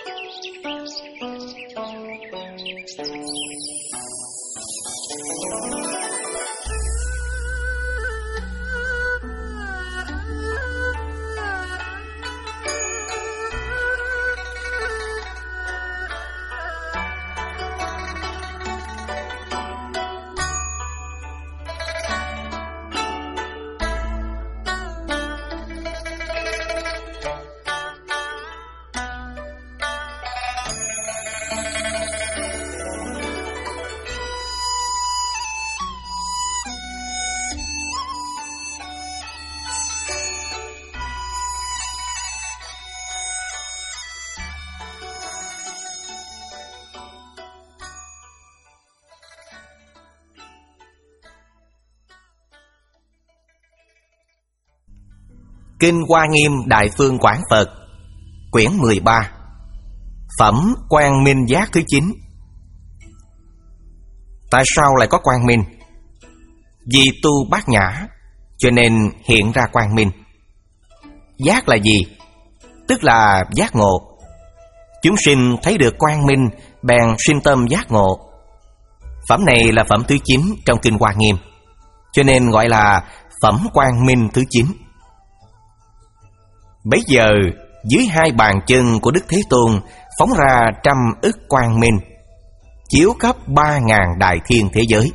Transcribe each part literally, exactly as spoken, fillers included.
Kinh Hoa Nghiêm Đại Phương Quảng Phật, quyển mười ba, phẩm Quang Minh Giác thứ chín. Tại sao lại có quang minh? Vì tu bát nhã cho nên hiện ra quang minh. Giác là gì? Tức là giác ngộ. Chúng sinh thấy được quang minh bèn sinh tâm giác ngộ. Phẩm này là phẩm thứ chín trong Kinh Hoa Nghiêm, cho nên gọi là phẩm quang minh thứ chín. Bấy giờ dưới hai bàn chân của Đức Thế Tôn phóng ra trăm ức quang minh, chiếu khắp ba ngàn đại thiên thế giới.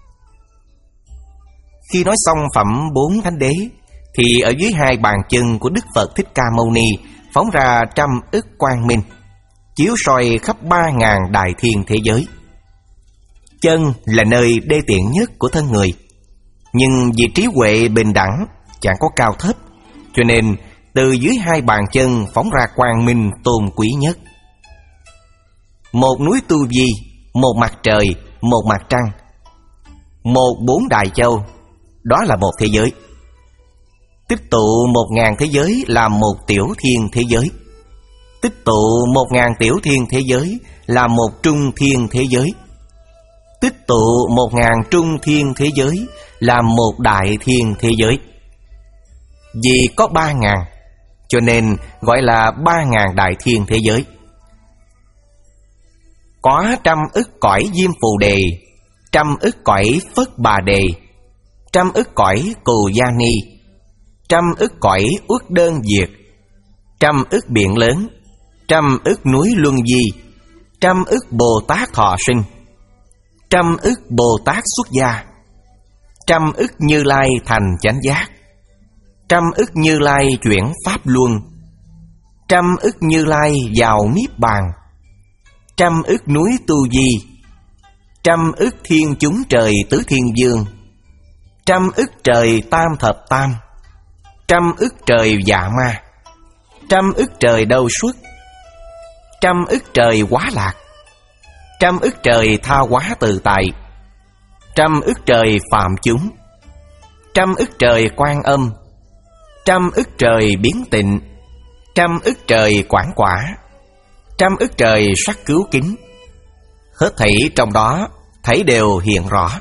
Khi nói xong phẩm bốn thánh đế, thì ở dưới hai bàn chân của Đức Phật Thích Ca Mâu Ni phóng ra trăm ức quang minh, chiếu soi khắp ba ngàn đại thiên thế giới. Chân là nơi đê tiện nhất của thân người, nhưng vì trí huệ bình đẳng, chẳng có cao thấp, cho nên từ dưới hai bàn chân phóng ra quang minh tôn quý nhất. Một núi Tu Vi, một mặt trời, một mặt trăng, một bốn đại châu, đó là một thế giới. Tích tụ một ngàn thế giới là một tiểu thiên thế giới. Tích tụ một ngàn tiểu thiên thế giới là một trung thiên thế giới. Tích tụ một ngàn trung thiên thế giới là một đại thiên thế giới. Vì có ba ngàn, cho nên gọi là ba ngàn đại thiên thế giới. Có trăm ức cõi Diêm Phù Đề, trăm ức cõi Phất Bà Đề, trăm ức cõi Cù Gia Ni, trăm ức cõi Uất Đơn Diệt, trăm ức biển lớn, trăm ức núi Luân Di, trăm ức Bồ Tát Thọ Sinh, trăm ức Bồ Tát Xuất Gia, trăm ức Như Lai thành chánh giác, trăm ức Như Lai chuyển pháp luân, trăm ức Như Lai vào niết bàn, trăm ức núi Tu Di, trăm ức thiên chúng trời tứ thiên dương, trăm ức trời tam thập tam, trăm ức trời dạ ma, trăm ức trời đâu xuất, trăm ức trời hóa lạc, trăm ức trời tha hóa tự tại, trăm ức trời phạm chúng, trăm ức trời quan âm, trăm ức trời biến tịnh, trăm ức trời quảng quả, trăm ức trời sắc cứu kính. Hết thảy trong đó thấy đều hiện rõ.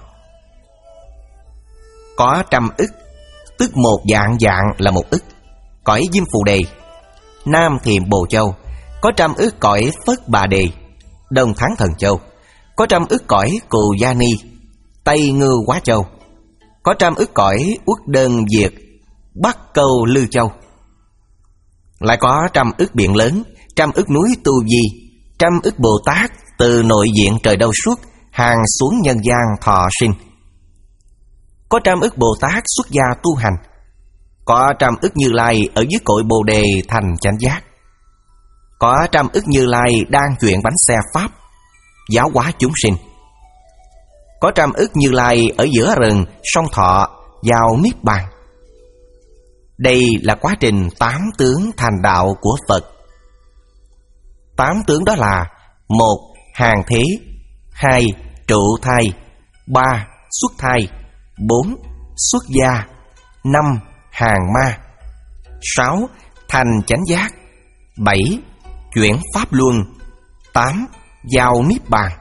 Có trăm ức, tức một dạng dạng là một ức. Cõi Diêm Phù Đề, Nam Thiểm Bồ Châu, có trăm ức cõi Phất Bà Đề, Đông Thắng Thần Châu, có trăm ức cõi Cù Gia Ni, Tây Ngư Quá Châu, có trăm ức cõi Uất Đơn Diệt, Bắc Câu Lư Châu. Lại có trăm ức biển lớn, trăm ức núi Tu Di, trăm ức Bồ Tát từ nội diện trời đâu xuất, hàng xuống nhân gian thọ sinh. Có trăm ức Bồ Tát xuất gia tu hành, có trăm ức Như Lai ở dưới cội Bồ Đề thành chánh giác, có trăm ức Như Lai đang chuyển bánh xe Pháp, giáo hóa chúng sinh, có trăm ức Như Lai ở giữa rừng sông Thọ vào niết bàn. Đây là quá trình tám tướng thành đạo của Phật. Tám tướng đó là: một. Hàng thế, hai. Trụ thai, ba. Xuất thai, bốn. Xuất gia, năm. Hàng ma, sáu. Thành chánh giác, bảy. Chuyển pháp luân, tám. Vào niết bàn.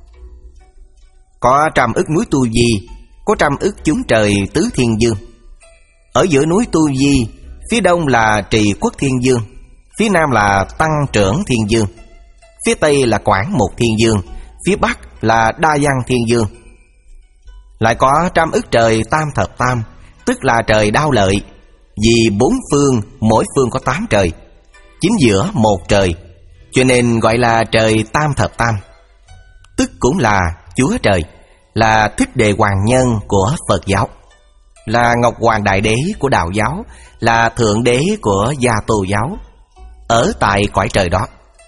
Có trăm ức núi Tu Di, có trăm ức chúng trời tứ thiên dương. Ở giữa núi Tu Di, phía đông là Trì Quốc Thiên Dương, phía nam là Tăng Trưởng Thiên Dương, phía tây là Quảng Mục Thiên Dương, phía bắc là Đa Văn Thiên Dương. Lại có trăm ức trời tam thập tam, tức là trời Đao Lợi, vì bốn phương mỗi phương có tám trời, chính giữa một trời, cho nên gọi là trời tam thập tam. Tức cũng là Chúa Trời, là Thích Đề Hoàng Nhân của Phật giáo, là Ngọc Hoàng Đại Đế của Đạo giáo, là Thượng Đế của Gia Tô giáo, ở tại cõi trời đó.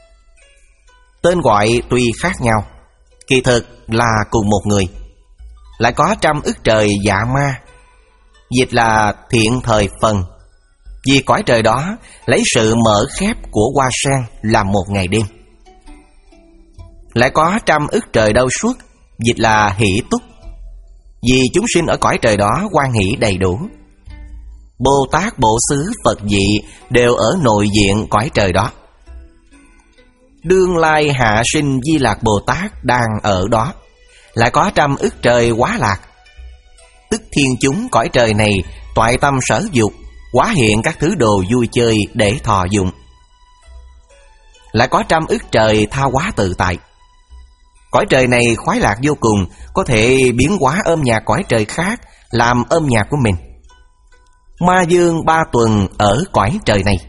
Tên gọi tuy khác nhau, kỳ thực là cùng một người. Lại có trăm ức trời Dạ Ma, dịch là thiện thời phần, vì cõi trời đó lấy sự mở khép của hoa sen làm một ngày đêm. Lại có trăm ức trời Đâu Suốt, dịch là hỷ túc, vì chúng sinh ở cõi trời đó hoan hỷ đầy đủ. Bồ Tát, Bộ Xứ, Phật Dị đều ở nội diện cõi trời đó. Đương lai hạ sinh Di Lạc Bồ Tát đang ở đó. Lại có trăm ức trời Quá Lạc, tức thiên chúng cõi trời này toại tâm sở dục, hóa hiện các thứ đồ vui chơi để thọ dụng. Lại có trăm ức trời Tha Hóa Tự Tại, cõi trời này khoái lạc vô cùng, có thể biến hóa âm nhạc cõi trời khác làm âm nhạc của mình. Ma Dương ba tuần ở cõi trời này.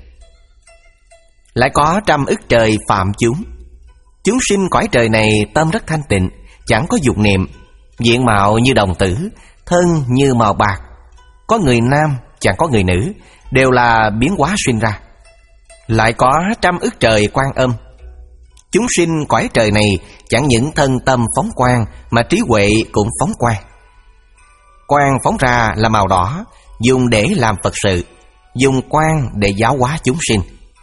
Lại có trăm ức trời Phạm Chúng, chúng sinh cõi trời này tâm rất thanh tịnh, chẳng có dục niệm, diện mạo như đồng tử, thân như màu bạc, có người nam chẳng có người nữ, đều là biến hóa sinh ra. Lại có trăm ức trời Quan Âm, chúng sinh cõi trời này chẳng những thân tâm phóng quang, mà trí huệ cũng phóng quang. Quang phóng ra là màu đỏ, dùng để làm Phật sự, dùng quang để giáo hóa chúng sinh.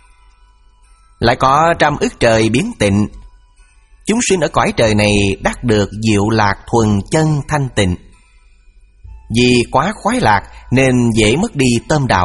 Lại có trăm ức trời Biến Tịnh, chúng sinh ở cõi trời này đắc được diệu lạc thuần chân thanh tịnh. Vì quá khoái lạc nên dễ mất đi tâm đạo.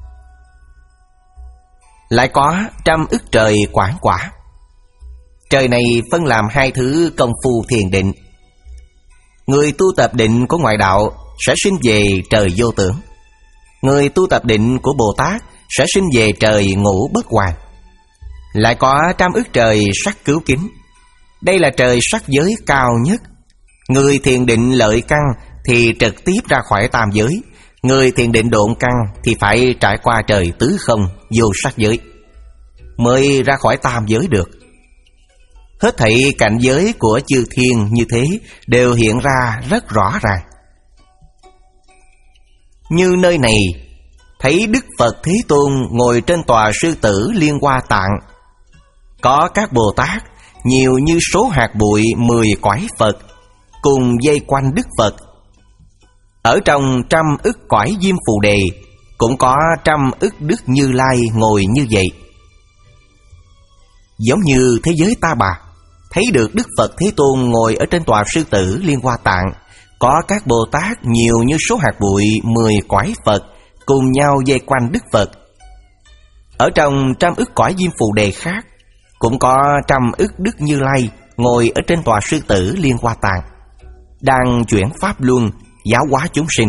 Lại có trăm ức trời Quảng Quả, trời này phân làm hai thứ công phu thiền định. Người tu tập định của ngoại đạo sẽ sinh về trời vô tưởng, người tu tập định của Bồ Tát sẽ sinh về trời ngũ bất hoàn. Lại có trăm ức trời Sắc Cứu Kính, đây là trời sắc giới cao nhất. Người thiền định lợi căn thì trực tiếp ra khỏi tam giới, người thiền định độn căn thì phải trải qua trời tứ không vô sắc giới mới ra khỏi tam giới được. Hết thảy cảnh giới của chư thiên như thế đều hiện ra rất rõ ràng. Như nơi này thấy Đức Phật Thế Tôn ngồi trên tòa sư tử Liên Hoa Tạng, có các Bồ Tát nhiều như số hạt bụi mười cõi Phật cùng vây quanh Đức Phật. Ở trong trăm ức cõi Diêm Phù Đề cũng có trăm ức Đức Như Lai ngồi như vậy. Giống như thế giới Ta Bà thấy được Đức Phật Thế Tôn ngồi ở trên tòa sư tử Liên Hoa Tạng, có các Bồ Tát nhiều như số hạt bụi mười cõi Phật cùng nhau vây quanh Đức Phật. Ở trong trăm ức cõi Diêm Phù Đề khác cũng có trăm ức Đức Như Lai ngồi ở trên tòa sư tử Liên Hoa Tạng, đang chuyển pháp luân giáo hóa chúng sinh.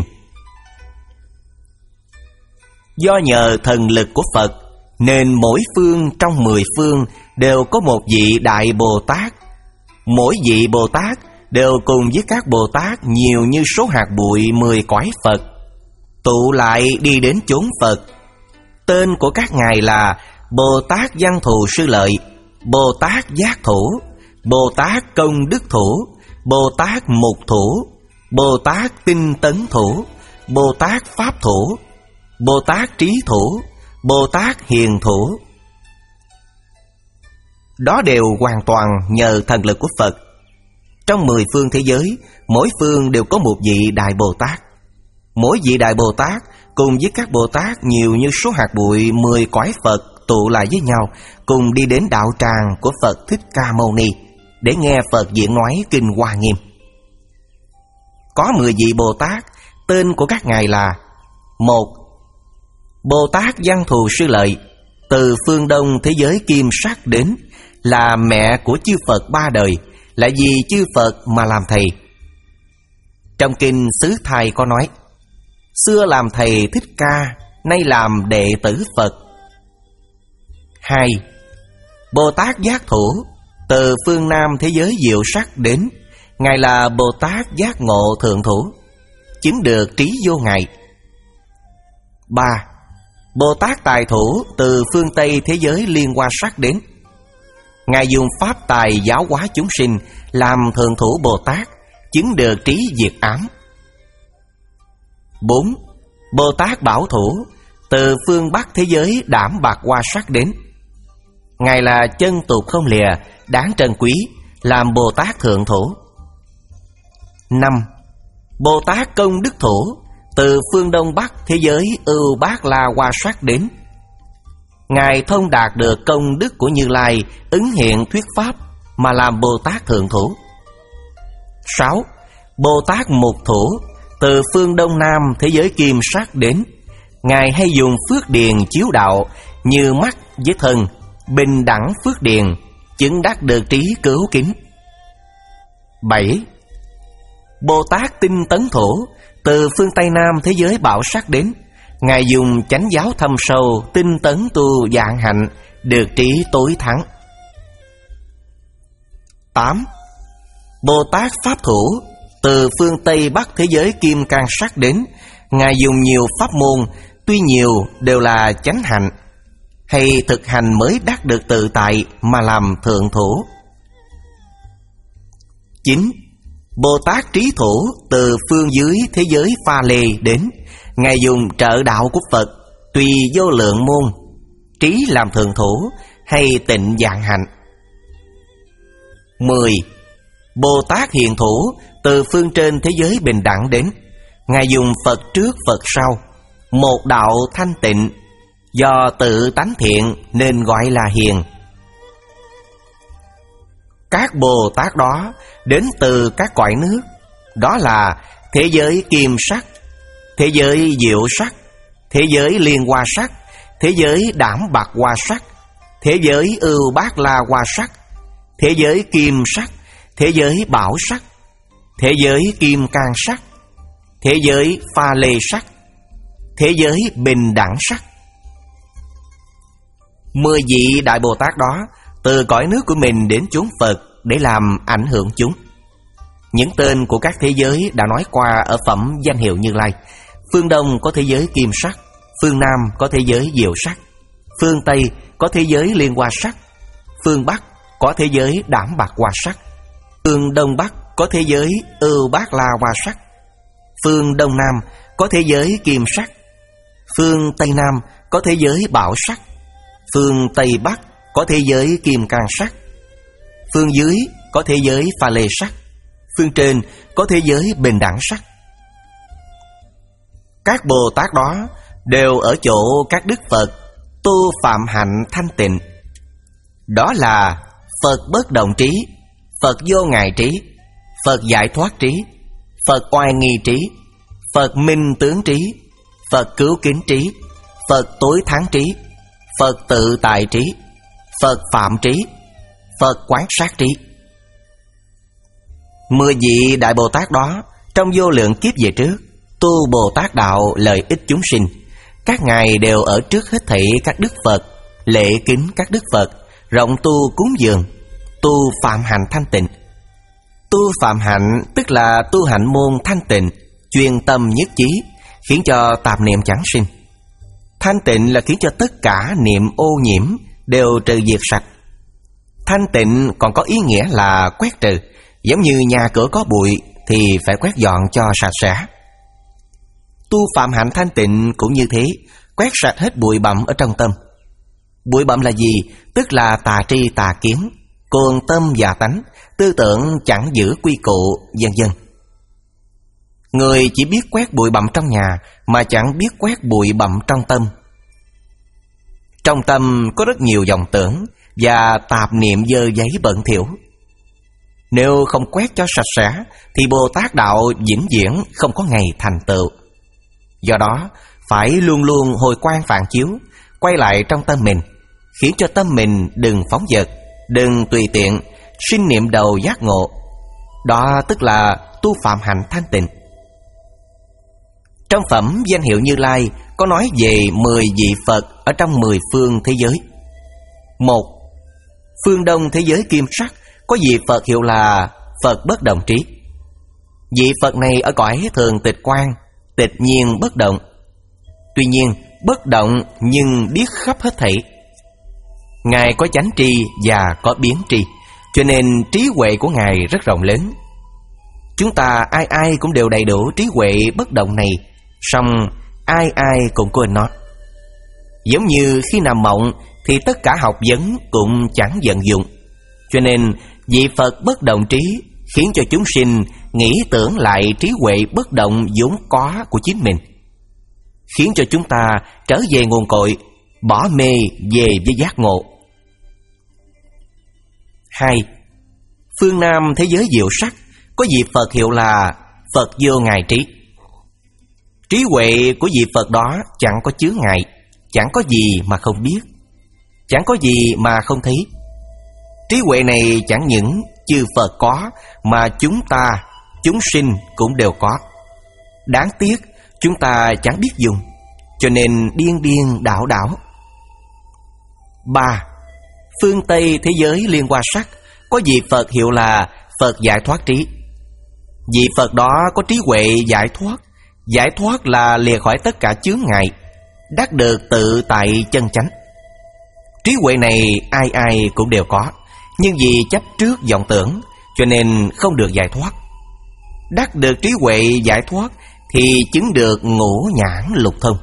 Do nhờ thần lực của Phật nên mỗi phương trong mười phương đều có một vị Đại Bồ Tát. Mỗi vị Bồ Tát đều cùng với các Bồ Tát nhiều như số hạt bụi mười cõi Phật, tụ lại đi đến chốn Phật. Tên của các ngài là Bồ Tát Văn Thù Sư Lợi, Bồ Tát Giác Thủ, Bồ Tát Công Đức Thủ, Bồ Tát Mục Thủ, Bồ Tát Tinh Tấn Thủ, Bồ Tát Pháp Thủ, Bồ Tát Trí Thủ, Bồ Tát Hiền Thủ. Đó đều hoàn toàn nhờ thần lực của Phật. Trong mười phương thế giới, mỗi phương đều có một vị Đại Bồ Tát. Mỗi vị Đại Bồ Tát cùng với các Bồ Tát nhiều như số hạt bụi mười cõi Phật tụ lại với nhau, cùng đi đến đạo tràng của Phật Thích Ca Mâu Ni để nghe Phật diễn nói kinh Hoa Nghiêm. Có mười vị Bồ Tát, tên của các ngài là: một. Bồ Tát Văn Thù Sư Lợi, từ phương Đông thế giới Kim Sắc đến, là mẹ của chư Phật ba đời, lại vì chư Phật mà làm thầy. Trong kinh Xứ Thai có nói: xưa làm thầy Thích Ca, nay làm đệ tử Phật. Hai. Bồ Tát Giác Thủ, từ phương Nam thế giới diệu sắc đến. Ngài là Bồ Tát giác ngộ thượng thủ, chứng được trí vô ngại. Ba. Bồ Tát tài thủ từ phương Tây thế giới liên hoa sắc đến. Ngài dùng pháp tài giáo hóa chúng sinh, làm thượng thủ Bồ Tát, chứng được trí diệt ám. Bốn. Bồ Tát bảo thủ từ phương Bắc thế giới đảm bạc hoa sắc đến. Ngài là chân tục không lìa, đáng trân quý, làm Bồ Tát thượng thủ. Năm. Bồ Tát công đức thủ từ phương Đông Bắc thế giới ưu bát la hoa sắc đến. Ngài thông đạt được công đức của Như Lai, ứng hiện thuyết pháp, mà làm Bồ Tát thượng thủ. Sáu. Bồ Tát mục thủ từ phương Đông Nam thế giới kim sắc đến. Ngài hay dùng phước điền chiếu đạo, như mắt với thân, bình đẳng phước điền, chứng đắc được trí cứu kính. Bảy. Bồ Tát tinh tấn thủ từ phương Tây Nam thế giới bảo sắc đến. Ngài dùng chánh giáo thâm sâu, tinh tấn tu dạng hạnh, được trí tối thắng. Tám. Bồ Tát pháp thủ từ phương Tây Bắc thế giới kim cang sắc đến. Ngài dùng nhiều pháp môn, tuy nhiều đều là chánh hạnh, hay thực hành mới đắc được tự tại, mà làm thượng thủ. Chín. Bồ Tát trí thủ từ phương dưới thế giới Pha Lê đến. Ngài dùng trợ đạo của Phật, tùy vô lượng môn, trí làm thượng thủ, hay tịnh dạng hạnh. Mười. Bồ Tát hiền thủ từ phương trên thế giới bình đẳng đến. Ngài dùng Phật trước Phật sau, một đạo thanh tịnh, do tự tánh thiện nên gọi là hiền. Các Bồ Tát đó đến từ các cõi nước, đó là thế giới kim sắc, thế giới diệu sắc, thế giới liên hoa sắc, thế giới đảm bạc hoa sắc, thế giới ưu bát la hoa sắc, thế giới kim sắc, thế giới bảo sắc, thế giới kim cang sắc, thế giới pha lê sắc, thế giới bình đẳng sắc. Mười vị Đại Bồ Tát đó từ cõi nước của mình đến chốn Phật để làm ảnh hưởng chúng. Những tên của các thế giới đã nói qua ở phẩm danh hiệu Như Lai. Phương Đông có thế giới kim sắc, phương Nam có thế giới diệu sắc, phương Tây có thế giới liên hoa sắc, phương Bắc có thế giới đảm bạc hoa sắc, phương Đông Bắc có thế giới ưu bát la hoa sắc, phương Đông Nam có thế giới kim sắc, phương Tây Nam có thế giới bảo sắc, phương Tây Bắc có thế giới kim cang sắc, phương dưới có thế giới pha lê sắc, phương trên có thế giới bình đẳng sắc. Các Bồ Tát đó đều ở chỗ các Đức Phật tu phạm hạnh thanh tịnh. Đó là Phật bất động trí, Phật vô ngại trí, Phật giải thoát trí, Phật oai nghi trí, Phật minh tướng trí, Phật cứu kính trí, Phật tối thắng trí, Phật tự tại trí, Phật phạm trí, Phật quán sát trí. Mười vị Đại Bồ Tát đó trong vô lượng kiếp về trước tu Bồ Tát đạo lợi ích chúng sinh. Các ngài đều ở trước hết thảy các Đức Phật, lễ kính các Đức Phật, rộng tu cúng dường, tu phạm hạnh thanh tịnh. Tu phạm hạnh tức là tu hạnh môn thanh tịnh, chuyên tâm nhất chí, khiến cho tạp niệm chẳng sinh. Thanh tịnh là khiến cho tất cả niệm ô nhiễm đều trừ diệt sạch. Thanh tịnh còn có ý nghĩa là quét trừ, giống như nhà cửa có bụi thì phải quét dọn cho sạch sẽ. Tu phạm hạnh thanh tịnh cũng như thế, quét sạch hết bụi bặm ở trong tâm. Bụi bặm là gì? Tức là tà tri tà kiến, cuồng tâm và tánh, tư tưởng chẳng giữ quy củ, vân vân. Người chỉ biết quét bụi bặm trong nhà mà chẳng biết quét bụi bặm trong tâm. Trong tâm có rất nhiều vọng tưởng và tạp niệm dơ giấy bẩn thỉu. Nếu không quét cho sạch sẽ thì Bồ Tát đạo vĩnh viễn không có ngày thành tựu. Do đó phải luôn luôn hồi quang phản chiếu, quay lại trong tâm mình, khiến cho tâm mình đừng phóng dật, đừng tùy tiện, sinh niệm đầu giác ngộ. Đó tức là tu phạm hạnh thanh tịnh. Trong phẩm danh hiệu Như Lai có nói về mười vị Phật ở trong mười phương thế giới. Một, phương Đông thế giới kim sắc có vị Phật hiệu là Phật bất động trí. Vị Phật này ở cõi thường tịch quan, tịch nhiên bất động. Tuy nhiên bất động nhưng biết khắp hết thảy. Ngài có chánh tri và có biến tri, cho nên trí huệ của Ngài rất rộng lớn. Chúng ta ai ai cũng đều đầy đủ trí huệ bất động này, song ai ai cũng quên nó. Giống như khi nằm mộng thì tất cả học vấn cũng chẳng vận dụng. Cho nên vị Phật bất động trí khiến cho chúng sinh nghĩ tưởng lại trí huệ bất động vốn có của chính mình, khiến cho chúng ta trở về nguồn cội, bỏ mê về với giác ngộ. Hai. Phương Nam thế giới diệu sắc, có vị Phật hiệu là Phật vô ngại trí. Trí huệ của vị Phật đó chẳng có chướng ngại, chẳng có gì mà không biết, chẳng có gì mà không thấy. Trí huệ này chẳng những chư Phật có, mà chúng ta, chúng sinh cũng đều có. Đáng tiếc chúng ta chẳng biết dùng, cho nên điên điên đảo đảo. Ba. Phương Tây thế giới liên hoa sắc, có vị Phật hiệu là Phật giải thoát trí. Vị Phật đó có trí huệ giải thoát. Giải thoát là lìa khỏi tất cả chướng ngại, đắc được tự tại chân chánh. Trí huệ này ai ai cũng đều có, nhưng vì chấp trước vọng tưởng, cho nên không được giải thoát. Đắc được trí huệ giải thoát thì chứng được ngũ nhãn lục thông.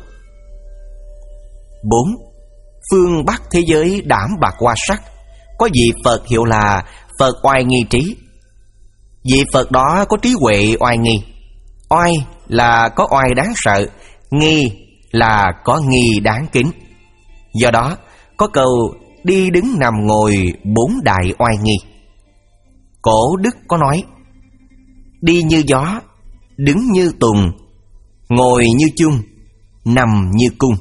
Bốn. Phương Bắc thế giới đảm bạc hoa sắc, có vị Phật hiệu là Phật oai nghi trí. Vị Phật đó có trí huệ oai nghi. Oai là có oai đáng sợ, nghi là có nghi đáng kính. Do đó có câu đi đứng nằm ngồi bốn đại oai nghi. Cổ đức có nói: đi như gió, đứng như tùng, ngồi như chung, nằm như cung.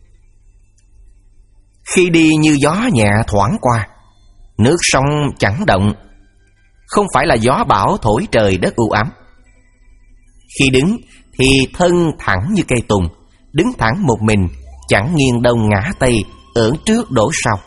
Khi đi như gió nhẹ thoảng qua, nước sông chẳng động, không phải là gió bão thổi trời đất u ám. Khi đứng thì thân thẳng như cây tùng, đứng thẳng một mình, chẳng nghiêng đông ngã tây, ưỡn trước đổ sau.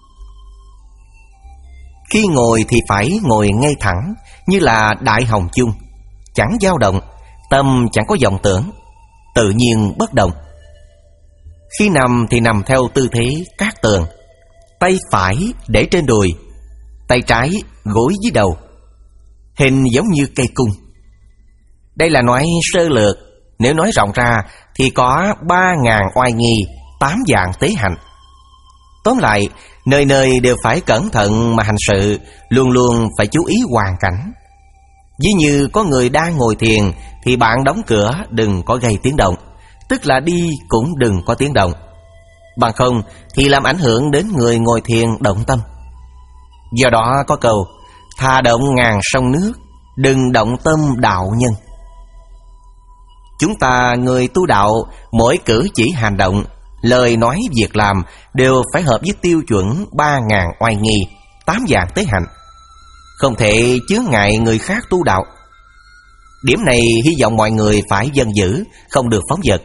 Khi ngồi thì phải ngồi ngay thẳng, như là đại hồng chung, chẳng dao động, tâm chẳng có vọng tưởng, tự nhiên bất động. Khi nằm thì nằm theo tư thế cát tường, tay phải để trên đùi, tay trái gối dưới đầu, hình giống như cây cung. Đây là nói sơ lược, nếu nói rộng ra thì có ba ngàn oai nghi, tám dạng tế hạnh. Tóm lại, nơi nơi đều phải cẩn thận mà hành sự, luôn luôn phải chú ý hoàn cảnh. Ví như có người đang ngồi thiền thì bạn đóng cửa đừng có gây tiếng động, tức là đi cũng đừng có tiếng động, bằng không thì làm ảnh hưởng đến người ngồi thiền động tâm. Do đó có câu thà động ngàn sông nước, đừng động tâm đạo nhân. Chúng ta người tu đạo, mỗi cử chỉ hành động, lời nói việc làm đều phải hợp với tiêu chuẩn ba ngàn oai nghi, tám dạng tế hạnh, không thể chướng ngại người khác tu đạo. Điểm này hy vọng mọi người phải dân giữ, không được phóng dật.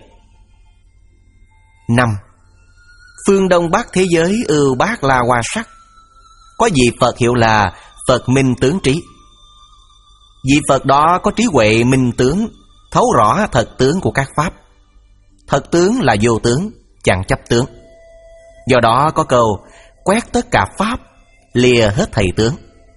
Năm. Phương Đông Bắc thế giới ưu bát la hoa sắc, có vị Phật hiệu là Phật minh tướng trí. Vị Phật đó có trí huệ minh tướng, thấu rõ thật tướng của các pháp. Thật tướng là vô tướng, chẳng chấp tướng. Do đó có câu quét tất cả pháp, lìa hết thầy tướng.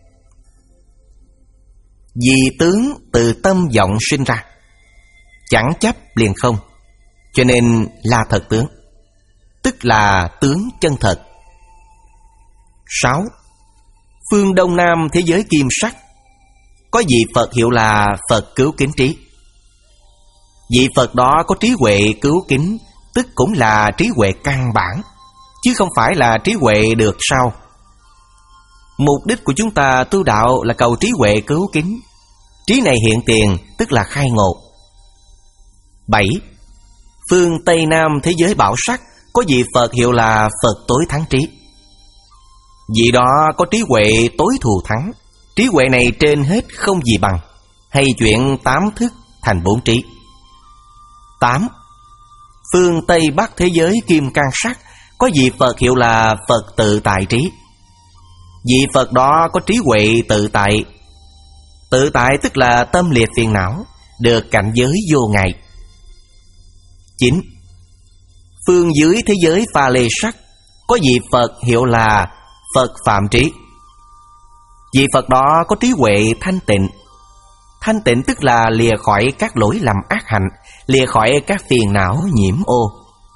Vì tướng từ tâm vọng sinh ra, chẳng chấp liền không, cho nên là thật tướng, tức là tướng chân thật. Sáu. Phương Đông Nam thế giới kim sắc, có vị Phật hiệu là Phật cứu kính trí. Vị Phật đó có trí huệ cứu kính, tức cũng là trí huệ căn bản, chứ không phải là trí huệ được sau. Mục đích của chúng ta tu đạo là cầu trí huệ cứu kính. Trí này hiện tiền, tức là khai ngộ. Bảy. Phương Tây Nam thế giới bảo sắc, có vị Phật hiệu là Phật tối thắng trí. Vị đó có trí huệ tối thù thắng. Trí huệ này trên hết không gì bằng, hay chuyện tám thức thành bốn trí. Tám. Phương Tây Bắc thế giới kim cang sắc, có vị Phật hiệu là Phật tự tại trí. Vị Phật đó có trí huệ tự tại. Tự tại tức là tâm lìa phiền não, được cảnh giới vô ngại. Chín. Phương dưới thế giới pha lê sắc, có vị Phật hiệu là Phật Phạm Trí. Vị Phật đó có trí huệ thanh tịnh. Thanh tịnh tức là lìa khỏi các lỗi lầm ác hạnh, lìa khỏi các phiền não nhiễm ô.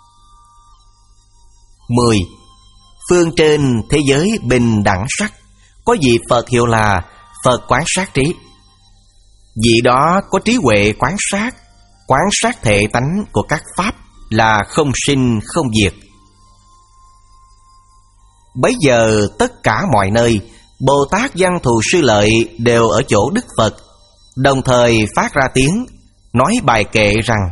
Mười. Phương trên thế giới bình đẳng sắc, có vị Phật hiệu là Phật Quán Sát Trí. Vị đó có trí huệ quán sát, quán sát thể tánh của các pháp là không sinh không diệt. Bấy giờ tất cả mọi nơi, Bồ Tát Văn Thù Sư Lợi đều ở chỗ Đức Phật, đồng thời phát ra tiếng, nói bài kệ rằng: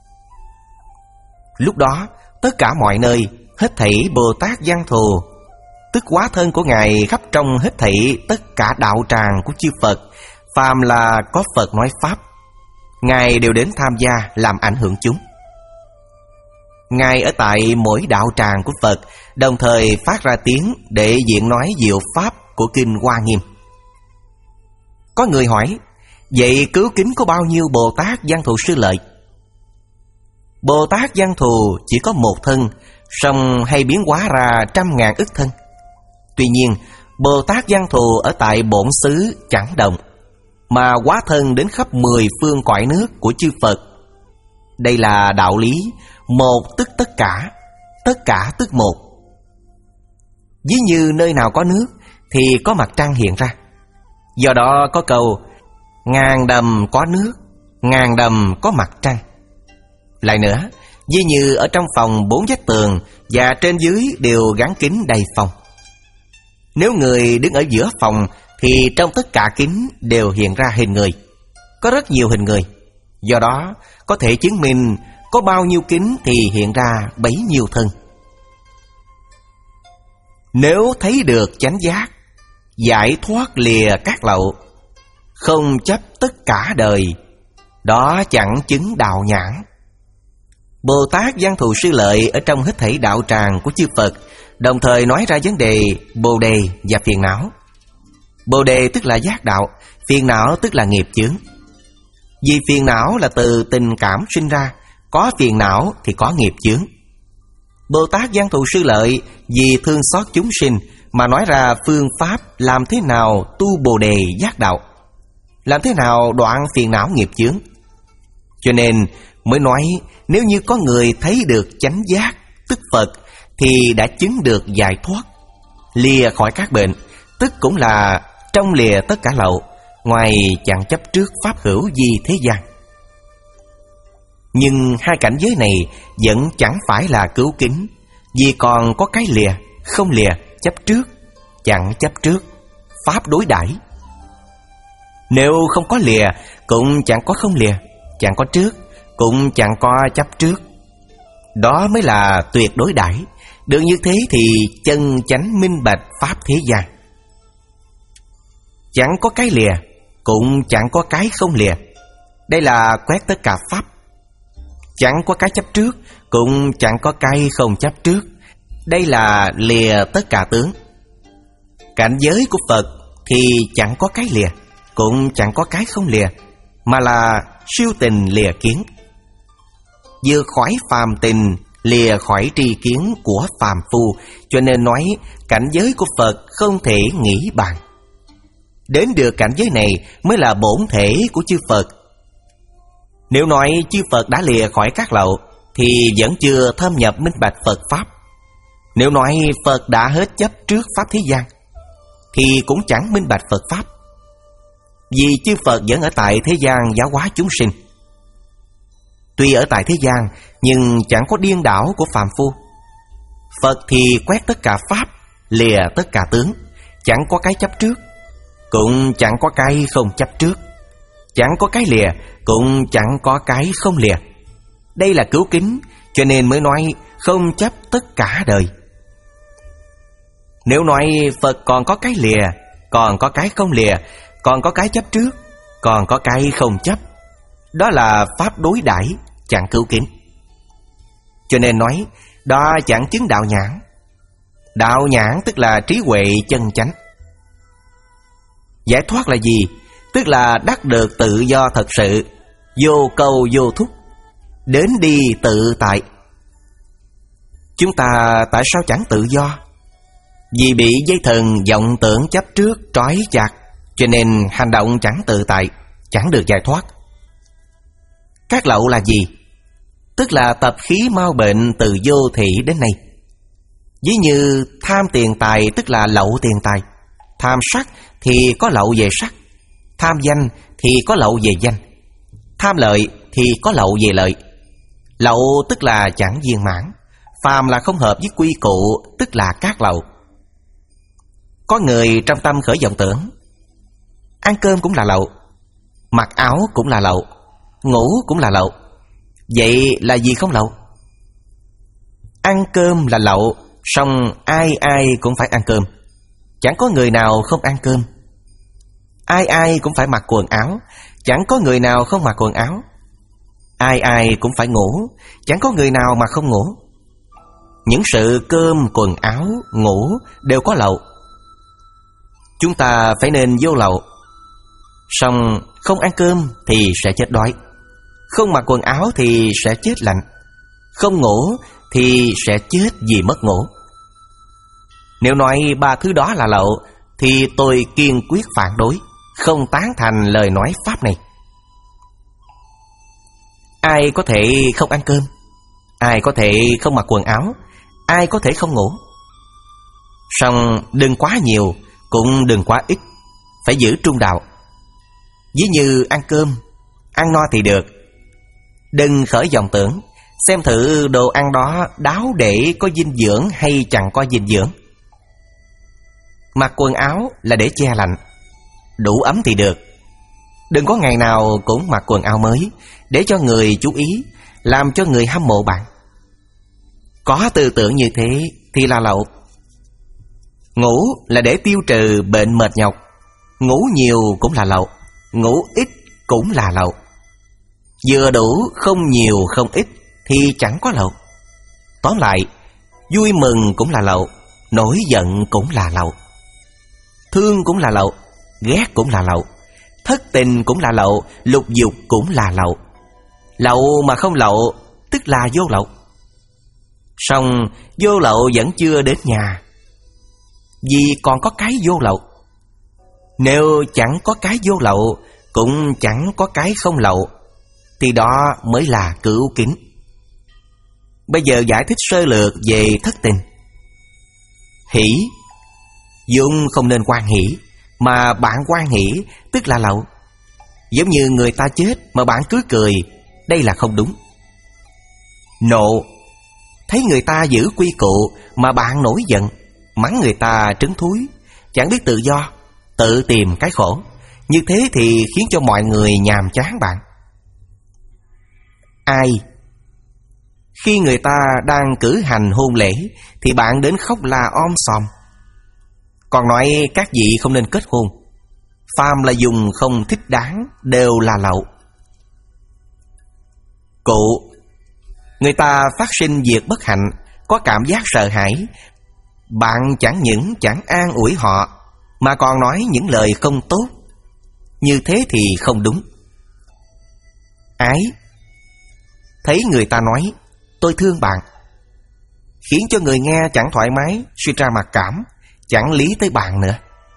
lúc đó, tất cả mọi nơi, hết thảy Bồ Tát Văn Thù, tức hóa thân của Ngài khắp trong hết thảy tất cả đạo tràng của chư Phật, phàm là có Phật nói Pháp, Ngài đều đến tham gia làm ảnh hưởng chúng. Ngài ở tại mỗi đạo tràng của Phật, đồng thời phát ra tiếng để diễn nói diệu Pháp của Kinh Hoa Nghiêm. Có người hỏi: vậy cứu kính có bao nhiêu Bồ Tát Văn Thù Sư Lợi? Bồ Tát Văn Thù chỉ có một thân, song hay biến hóa ra trăm ngàn ức thân. Tuy nhiên, Bồ Tát Văn Thù ở tại bổn xứ chẳng động, mà hóa thân đến khắp mười phương cõi nước của chư Phật. Đây là đạo lý một tức tất cả, tất cả tức một. Ví như nơi nào có nước thì có mặt trăng hiện ra. Do đó có câu: ngàn đầm có nước, ngàn đầm có mặt trăng. Lại nữa, ví như ở trong phòng bốn vách tường và trên dưới đều gắn kính đầy phòng. Nếu người đứng ở giữa phòng thì trong tất cả kính đều hiện ra hình người. Có rất nhiều hình người. Do đó có thể chứng minh có bao nhiêu kính thì hiện ra bấy nhiêu thân. Nếu thấy được chánh giác, giải thoát lìa các lậu, không chấp tất cả đời, đó chẳng chứng đạo nhãn. Bồ Tát Văn Thù Sư Lợi ở trong hết thảy đạo tràng của chư Phật, đồng thời nói ra vấn đề bồ đề và phiền não. Bồ đề tức là giác đạo, phiền não tức là nghiệp chướng. Vì phiền não là từ tình cảm sinh ra, có phiền não thì có nghiệp chướng. Bồ Tát Văn Thù Sư Lợi vì thương xót chúng sinh mà nói ra phương pháp làm thế nào tu bồ đề giác đạo, làm thế nào đoạn phiền não nghiệp chướng. Cho nên mới nói nếu như có người thấy được chánh giác, tức Phật, thì đã chứng được giải thoát, lìa khỏi các bệnh, tức cũng là trong lìa tất cả lậu, ngoài chẳng chấp trước pháp hữu gì thế gian. Nhưng hai cảnh giới này vẫn chẳng phải là cứu kính, vì còn có cái lìa, không lìa, chấp trước, chẳng chấp trước, pháp đối đãi. Nếu không có lìa, cũng chẳng có không lìa, chẳng có trước, cũng chẳng có chấp trước. Đó mới là tuyệt đối đãi. Được như thế thì chân chánh minh bạch pháp thế gian. Chẳng có cái lìa, cũng chẳng có cái không lìa. Đây là quét tất cả pháp. Chẳng có cái chấp trước, cũng chẳng có cái không chấp trước. Đây là lìa tất cả tướng. Cảnh giới của Phật thì chẳng có cái lìa, cũng chẳng có cái không lìa, mà là siêu tình lìa kiến. Vừa khỏi phàm tình, lìa khỏi tri kiến của phàm phu, cho nên nói cảnh giới của Phật không thể nghĩ bàn. Đến được cảnh giới này mới là bổn thể của chư Phật. Nếu nói chư Phật đã lìa khỏi các lậu thì vẫn chưa thâm nhập minh bạch Phật Pháp. Nếu nói Phật đã hết chấp trước Pháp thế gian thì cũng chẳng minh bạch Phật Pháp. Vì chư Phật vẫn ở tại thế gian giáo hóa chúng sinh. Tuy ở tại thế gian nhưng chẳng có điên đảo của phàm phu. Phật thì quét tất cả Pháp, lìa tất cả tướng, chẳng có cái chấp trước, cũng chẳng có cái không chấp trước, chẳng có cái lìa, cũng chẳng có cái không lìa. Đây là cứu kính, cho nên mới nói không chấp tất cả đời. Nếu nói Phật còn có cái lìa, còn có cái không lìa, còn có cái chấp trước, còn có cái không chấp, đó là pháp đối đãi, chẳng cứu kính. Cho nên nói đó chẳng chứng đạo nhãn. Đạo nhãn tức là trí huệ chân chánh. Giải thoát là gì? Tức là đắc được tự do thật sự, vô cầu vô thúc, đến đi tự tại. Chúng ta tại sao chẳng tự do? Vì bị dây thần vọng tưởng chấp trước trói chặt, cho nên hành động chẳng tự tại, chẳng được giải thoát. Các lậu là gì? Tức là tập khí mau bệnh từ vô thị đến nay. Ví như tham tiền tài tức là lậu tiền tài, tham sắc thì có lậu về sắc, tham danh thì có lậu về danh, tham lợi thì có lậu về lợi. Lậu tức là chẳng viên mãn, phàm là không hợp với quy củ, tức là các lậu. Có người trong tâm khởi vọng tưởng, ăn cơm cũng là lậu, mặc áo cũng là lậu, ngủ cũng là lậu. Vậy là gì không lậu? Ăn cơm là lậu, song ai ai cũng phải ăn cơm, chẳng có người nào không ăn cơm. Ai ai cũng phải mặc quần áo, chẳng có người nào không mặc quần áo. Ai ai cũng phải ngủ, chẳng có người nào mà không ngủ. Những sự cơm, quần áo, ngủ đều có lậu. Chúng ta phải nên vô lậu. Song không ăn cơm thì sẽ chết đói, không mặc quần áo thì sẽ chết lạnh, không ngủ thì sẽ chết vì mất ngủ. Nếu nói ba thứ đó là lậu thì tôi kiên quyết phản đối, không tán thành lời nói pháp này. Ai có thể không ăn cơm? Ai có thể không mặc quần áo? Ai có thể không ngủ? Song đừng quá nhiều, cũng đừng quá ít, phải giữ trung đạo. Ví như ăn cơm, ăn no thì được. Đừng khởi vọng tưởng, xem thử đồ ăn đó đáo để có dinh dưỡng hay chẳng có dinh dưỡng. Mặc quần áo là để che lạnh, đủ ấm thì được. Đừng có ngày nào cũng mặc quần áo mới, để cho người chú ý, làm cho người hâm mộ bạn. Có tư tưởng như thế thì là lậu. Ngủ là để tiêu trừ bệnh mệt nhọc, ngủ nhiều cũng là lậu, ngủ ít cũng là lậu. Vừa đủ, không nhiều không ít thì chẳng có lậu. Tóm lại, vui mừng cũng là lậu, nổi giận cũng là lậu, thương cũng là lậu, ghét cũng là lậu, thất tình cũng là lậu, lục dục cũng là lậu. Lậu mà không lậu tức là vô lậu. Song vô lậu vẫn chưa đến nhà, vì còn có cái vô lậu. Nếu chẳng có cái vô lậu, cũng chẳng có cái không lậu, thì đó mới là cửu kính. Bây giờ giải thích sơ lược về thất tình. Hỷ, vốn không nên hoan hỷ, mà bạn hoan hỷ tức là lậu. Giống như người ta chết mà bạn cứ cười, đây là không đúng. Nộ, thấy người ta giữ quy củ mà bạn nổi giận, mắng người ta trứng thúi, chẳng biết tự do, tự tìm cái khổ. Như thế thì khiến cho mọi người nhàm chán bạn. Ai, khi người ta đang cử hành hôn lễ thì bạn đến khóc la om sòm, còn nói các vị không nên kết hôn. Phàm là dùng không thích đáng đều là lậu. Cụ, người ta phát sinh việc bất hạnh, có cảm giác sợ hãi, bạn chẳng những chẳng an ủi họ, mà còn nói những lời không tốt. Như thế thì không đúng. Ái, thấy người ta nói tôi thương bạn, khiến cho người nghe chẳng thoải mái, suy ra mặc cảm, chẳng lý tới bạn nữa.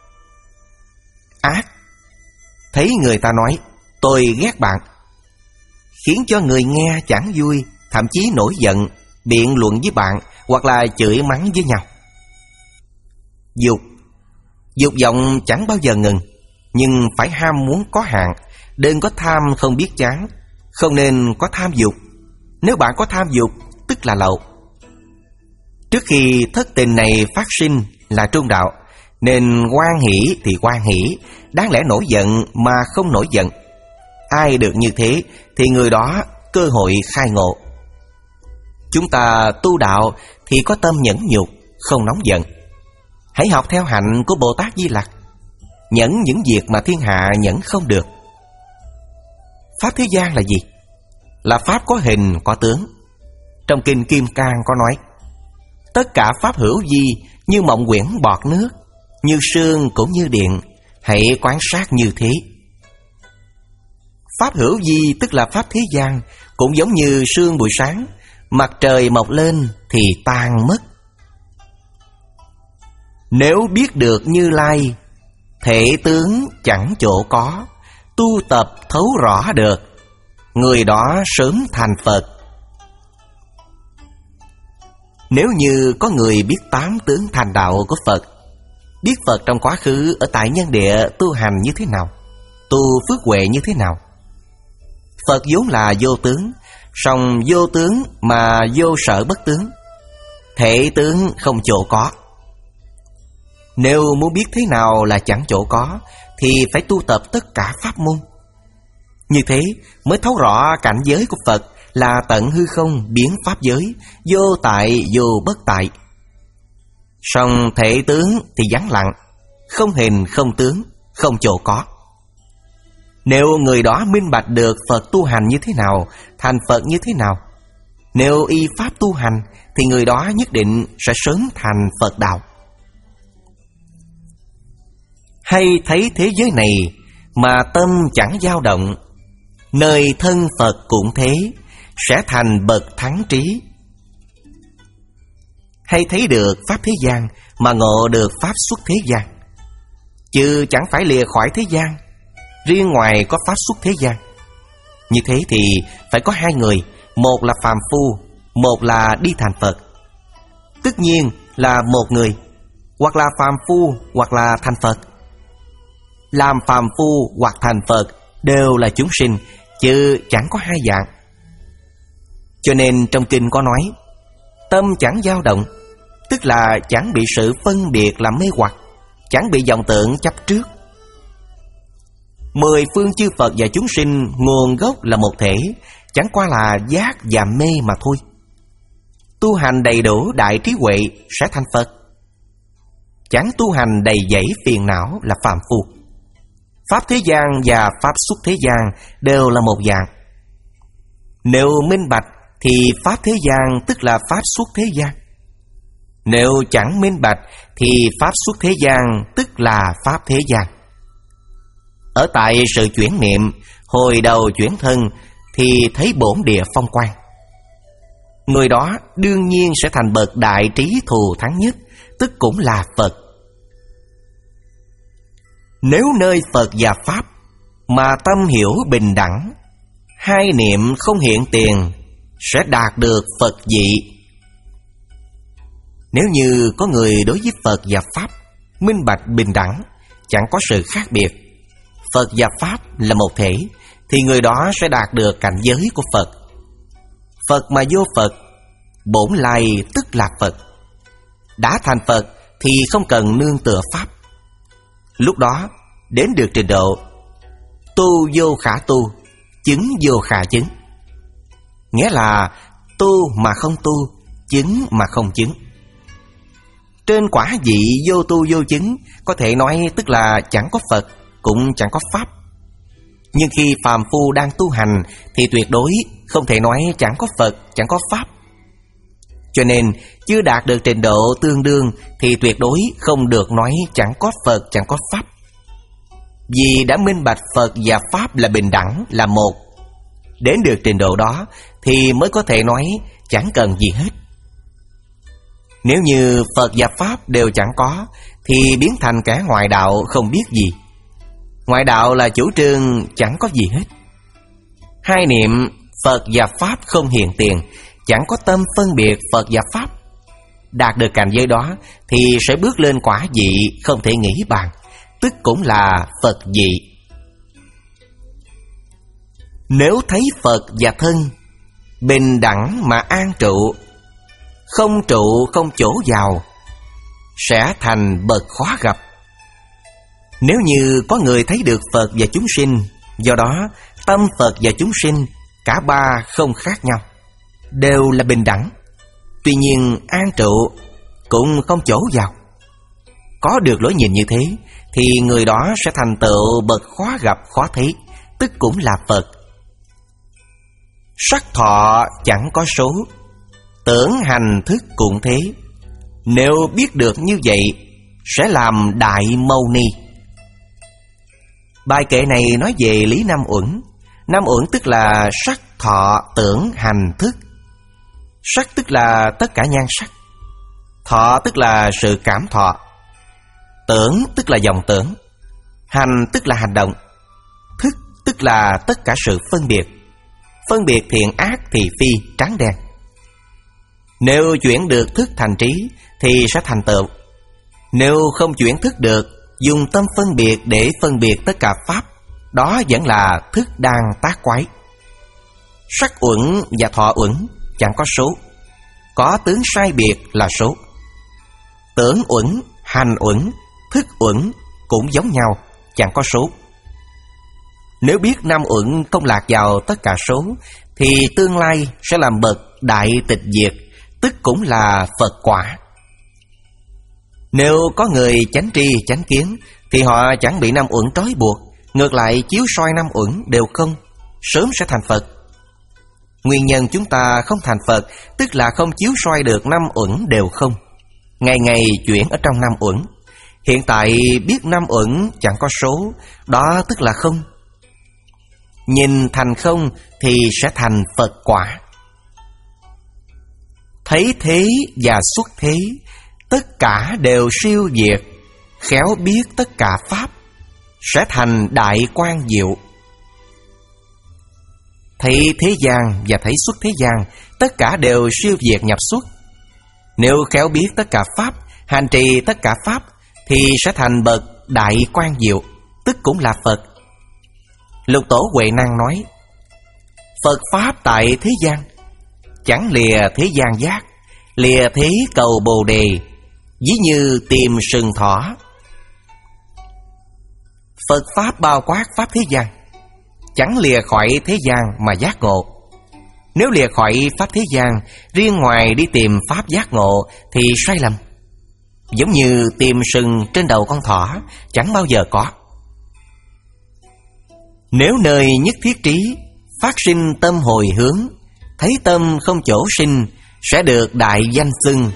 Ác, thấy người ta nói tôi ghét bạn, khiến cho người nghe chẳng vui, thậm chí nổi giận, biện luận với bạn, hoặc là chửi mắng với nhau. Dục, dục vọng chẳng bao giờ ngừng, nhưng phải ham muốn có hạn, đừng có tham không biết chán, không nên có tham dục. Nếu bạn có tham dục, tức là lậu. Trước khi thất tình này phát sinh là trung đạo, nên hoan hỷ thì hoan hỷ, đáng lẽ nổi giận mà không nổi giận. Ai được như thế thì người đó cơ hội khai ngộ. Chúng ta tu đạo thì có tâm nhẫn nhục, không nóng giận. Hãy học theo hạnh của Bồ Tát Di Lặc, nhẫn những việc mà thiên hạ nhẫn không được. Pháp thế gian là gì? Là pháp có hình, có tướng. Trong Kinh Kim Cang có nói, tất cả pháp hữu vi như mộng quyển bọt nước, như sương cũng như điện, Hãy quan sát như thế. Pháp hữu vi tức là pháp thế gian, cũng giống như sương buổi sáng, mặt trời mọc lên thì tan mất. Nếu biết được Như Lai, thể tướng chẳng chỗ có, tu tập thấu rõ được, người đó sớm thành Phật. Nếu như có người biết tám tướng thành đạo của Phật, biết Phật trong quá khứ ở tại nhân địa tu hành như thế nào, tu phước huệ như thế nào. Phật vốn là vô tướng, song vô tướng mà vô sở bất tướng, thể tướng không chỗ có. Nếu muốn biết thế nào là chẳng chỗ có, thì phải tu tập tất cả pháp môn. Như thế mới thấu rõ cảnh giới của Phật là tận hư không biến pháp giới, vô tại vô bất tại. Song thể tướng thì vắng lặng, không hình không tướng, không chỗ có. Nếu người đó minh bạch được Phật tu hành như thế nào, thành Phật như thế nào, nếu y pháp tu hành, thì người đó nhất định sẽ sớm thành Phật đạo. Hay thấy thế giới này mà tâm chẳng dao động, nơi thân Phật cũng thế, sẽ thành bậc thắng trí. Hay thấy được pháp thế gian mà ngộ được pháp xuất thế gian, chứ chẳng phải lìa khỏi thế gian, riêng ngoài có pháp xuất thế gian. Như thế thì phải có hai người, một là phàm phu, một là đi thành Phật. Tất nhiên là một người, hoặc là phàm phu hoặc là thành Phật. Làm phàm phu hoặc thành Phật đều là chúng sinh, chứ chẳng có hai dạng. Cho nên trong kinh có nói, tâm chẳng dao động, tức là chẳng bị sự phân biệt làm mê hoặc, chẳng bị vọng tưởng chấp trước. Mười phương chư Phật và chúng sinh nguồn gốc là một thể, chẳng qua là giác và mê mà thôi. Tu hành đầy đủ đại trí huệ sẽ thành Phật. Chẳng tu hành đầy dẫy phiền não là phàm phu. Pháp thế gian và pháp xuất thế gian đều là một dạng. Nếu minh bạch thì pháp thế gian tức là pháp xuất thế gian. Nếu chẳng minh bạch thì pháp xuất thế gian tức là pháp thế gian. Ở tại sự chuyển niệm, hồi đầu chuyển thân thì thấy bổn địa phong quang. Người đó đương nhiên sẽ thành bậc đại trí thù thắng nhất, tức cũng là Phật. Nếu nơi Phật và Pháp mà tâm hiểu bình đẳng, hai niệm không hiện tiền, sẽ đạt được Phật vị. Nếu như có người đối với Phật và Pháp minh bạch bình đẳng, chẳng có sự khác biệt, Phật và Pháp là một thể, thì người đó sẽ đạt được cảnh giới của Phật. Phật mà vô Phật, bổn lai tức là Phật. Đã thành Phật thì không cần nương tựa Pháp. Lúc đó đến được trình độ tu vô khả tu, chứng vô khả chứng. Nghĩa là tu mà không tu, chứng mà không chứng. Trên quả vị vô tu vô chứng, có thể nói tức là chẳng có Phật, cũng chẳng có Pháp. Nhưng khi phàm phu đang tu hành thì tuyệt đối không thể nói chẳng có Phật, chẳng có Pháp. Cho nên chưa đạt được trình độ tương đương thì tuyệt đối không được nói chẳng có Phật, chẳng có Pháp. Vì đã minh bạch Phật và Pháp là bình đẳng, là một. Đến được trình độ đó thì mới có thể nói chẳng cần gì hết. Nếu như Phật và Pháp đều chẳng có thì biến thành kẻ ngoại đạo không biết gì. Ngoại đạo là chủ trương chẳng có gì hết. Hai niệm Phật và Pháp không hiện tiền, chẳng có tâm phân biệt Phật và Pháp. Đạt được cảnh giới đó thì sẽ bước lên quả vị không thể nghĩ bàn, tức cũng là Phật vị. Nếu thấy Phật và thân bình đẳng mà an trụ, không trụ không chỗ vào, sẽ thành bậc khó gặp. Nếu như có người thấy được Phật và chúng sinh, do đó tâm Phật và chúng sinh cả ba không khác nhau, đều là bình đẳng. Tuy nhiên an trụ cũng không chỗ vào. Có được lối nhìn như thế thì người đó sẽ thành tựu bậc khó gặp khó thấy, tức cũng là Phật. Sắc thọ chẳng có số, tưởng hành thức cũng thế. Nếu biết được như vậy, sẽ làm đại mâu ni. Bài kệ này nói về lý năm uẩn. Năm uẩn tức là sắc, thọ, tưởng, hành, thức. Sắc tức là tất cả nhan sắc. Thọ tức là sự cảm thọ. Tưởng tức là dòng tưởng. Hành tức là hành động. Thức tức là tất cả sự phân biệt. Phân biệt thiện ác, thị phi, trắng đen. Nếu chuyển được thức thành trí thì sẽ thành tựu. Nếu không chuyển thức được, dùng tâm phân biệt để phân biệt tất cả pháp, đó vẫn là thức đang tác quái. Sắc uẩn và thọ uẩn chẳng có số, có tướng sai biệt là số. Tưởng uẩn, hành uẩn, thức uẩn cũng giống nhau, chẳng có số. Nếu biết năm uẩn không lạc vào tất cả số, thì tương lai sẽ làm bậc đại tịch diệt, tức cũng là Phật quả. Nếu có người chánh tri chánh kiến, thì họ chẳng bị năm uẩn trói buộc, ngược lại chiếu soi năm uẩn đều không, sớm sẽ thành Phật. Nguyên nhân chúng ta không thành Phật, tức là không chiếu soi được năm uẩn đều không, ngày ngày chuyển ở trong năm uẩn. Hiện tại biết năm uẩn chẳng có số, đó tức là không. Nhìn thành không thì sẽ thành Phật quả. Thấy thế và xuất thế, tất cả đều siêu diệt, khéo biết tất cả pháp, sẽ thành đại quang diệu. Thấy thế gian và thấy xuất thế gian, tất cả đều siêu diệt nhập xuất. Nếu khéo biết tất cả pháp, hành trì tất cả pháp, thì sẽ thành bậc đại quang diệu, tức cũng là Phật. Lục Tổ Huệ Năng nói: Phật pháp tại thế gian, chẳng lìa thế gian giác, lìa thế cầu Bồ đề, ví như tìm sừng thỏ. Phật pháp bao quát pháp thế gian, chẳng lìa khỏi thế gian mà giác ngộ. Nếu lìa khỏi pháp thế gian, riêng ngoài đi tìm pháp giác ngộ thì sai lầm. Giống như tìm sừng trên đầu con thỏ, chẳng bao giờ có. Nếu nơi nhất thiết trí, phát sinh tâm hồi hướng, thấy tâm không chỗ sinh, sẽ được đại danh xưng.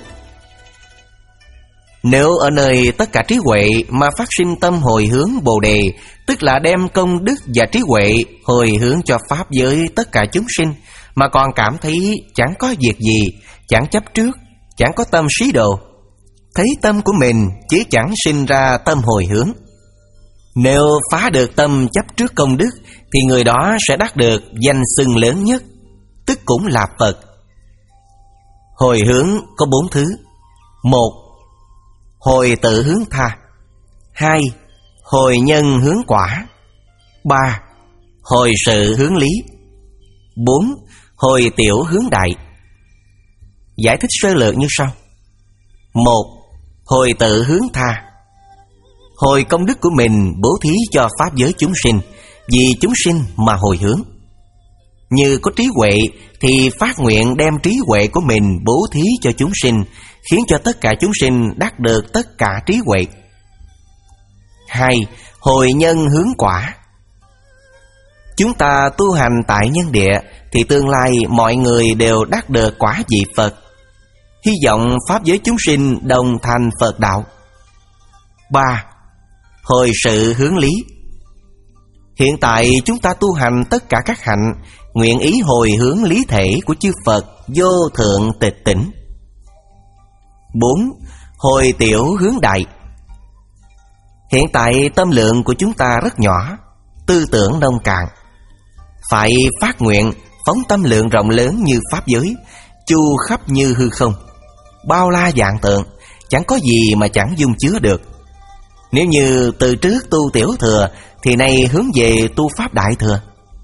Nếu ở nơi tất cả trí huệ mà phát sinh tâm hồi hướng Bồ đề, tức là đem công đức và trí huệ hồi hướng cho pháp giới tất cả chúng sinh, mà còn cảm thấy chẳng có việc gì, chẳng chấp trước, chẳng có tâm sĩ đồ, thấy tâm của mình chứ chẳng sinh ra tâm hồi hướng. Nếu phá được tâm chấp trước công đức, thì người đó sẽ đắc được danh xưng lớn nhất, tức cũng là Phật. Hồi hướng có bốn thứ. Một, hồi tự hướng tha. Hai, hồi nhân hướng quả. Ba, hồi sự hướng lý. Bốn, hồi tiểu hướng đại. Giải thích sơ lược như sau. Một, hồi tự hướng tha. Hồi công đức của mình bố thí cho pháp giới chúng sinh, vì chúng sinh mà hồi hướng. Như có trí huệ thì phát nguyện đem trí huệ của mình bố thí cho chúng sinh, khiến cho tất cả chúng sinh đắc được tất cả trí huệ. Hai, hồi nhân hướng quả. Chúng ta tu hành tại nhân địa thì tương lai mọi người đều đắc được quả vị Phật. Hy vọng pháp giới chúng sinh đồng thành Phật đạo. Ba, hồi sự hướng lý. Hiện tại chúng ta tu hành tất cả các hạnh, nguyện ý hồi hướng lý thể của chư Phật vô thượng tịch tỉnh. Bốn, hồi tiểu hướng đại. Hiện tại tâm lượng của chúng ta rất nhỏ, tư tưởng nông cạn, phải phát nguyện phóng tâm lượng rộng lớn như pháp giới, chu khắp như hư không, bao la vạn tượng, chẳng có gì mà chẳng dung chứa được. Nếu như từ trước tu tiểu thừa, thì nay hướng về tu pháp đại thừa.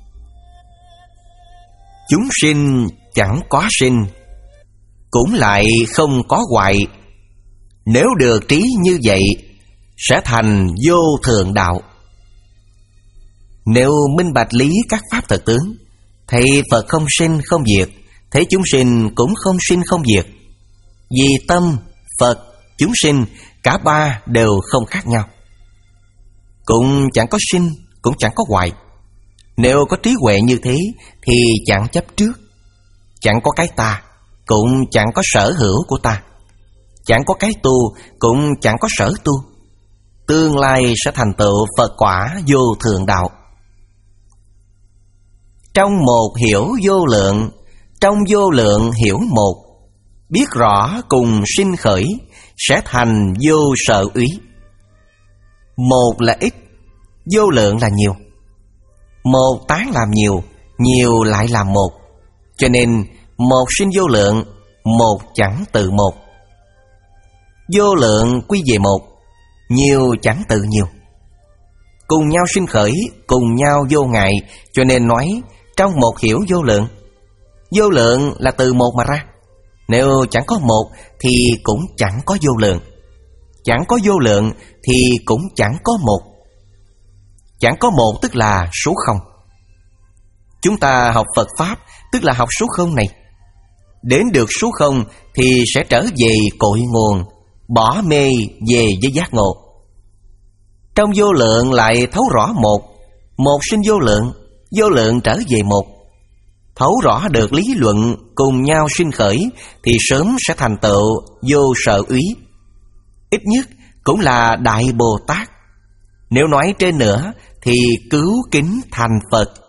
Chúng sinh chẳng có sinh, cũng lại không có hoại. Nếu được trí như vậy, sẽ thành vô thượng đạo. Nếu minh bạch lý các pháp thật tướng, thấy Phật không sinh không diệt, thấy chúng sinh cũng không sinh không diệt. Vì tâm, Phật, chúng sinh, cả ba đều không khác nhau. Cũng chẳng có sinh, cũng chẳng có hoại. Nếu có trí huệ như thế thì chẳng chấp trước, chẳng có cái ta, cũng chẳng có sở hữu của ta, chẳng có cái tu, cũng chẳng có sở tu. tương lai sẽ thành tựu Phật quả vô thượng đạo. Trong một hiểu vô lượng, trong vô lượng hiểu một. Biết rõ cùng sinh khởi, sẽ thành vô sở úy. Một là ít, vô lượng là nhiều. Một tán làm nhiều, nhiều lại làm một. Cho nên một sinh vô lượng, một chẳng tự một. Vô lượng quy về một, nhiều chẳng tự nhiều. Cùng nhau sinh khởi, cùng nhau vô ngại. Cho nên nói trong một hiểu vô lượng. Vô lượng là từ một mà ra. Nếu chẳng có một thì cũng chẳng có vô lượng. Chẳng có vô lượng thì cũng chẳng có một. Chẳng có một tức là số không. Chúng ta học Phật Pháp tức là học số không này. Đến được số không thì sẽ trở về cội nguồn, bỏ mê về với giác ngộ. Trong vô lượng lại thấu rõ một. Một sinh vô lượng, vô lượng trở về một. Thấu rõ được lý luận cùng nhau sinh khởi thì sớm sẽ thành tựu vô sở úy. Ít nhất cũng là Đại Bồ Tát. Nếu nói trên nữa thì cứu kính thành Phật.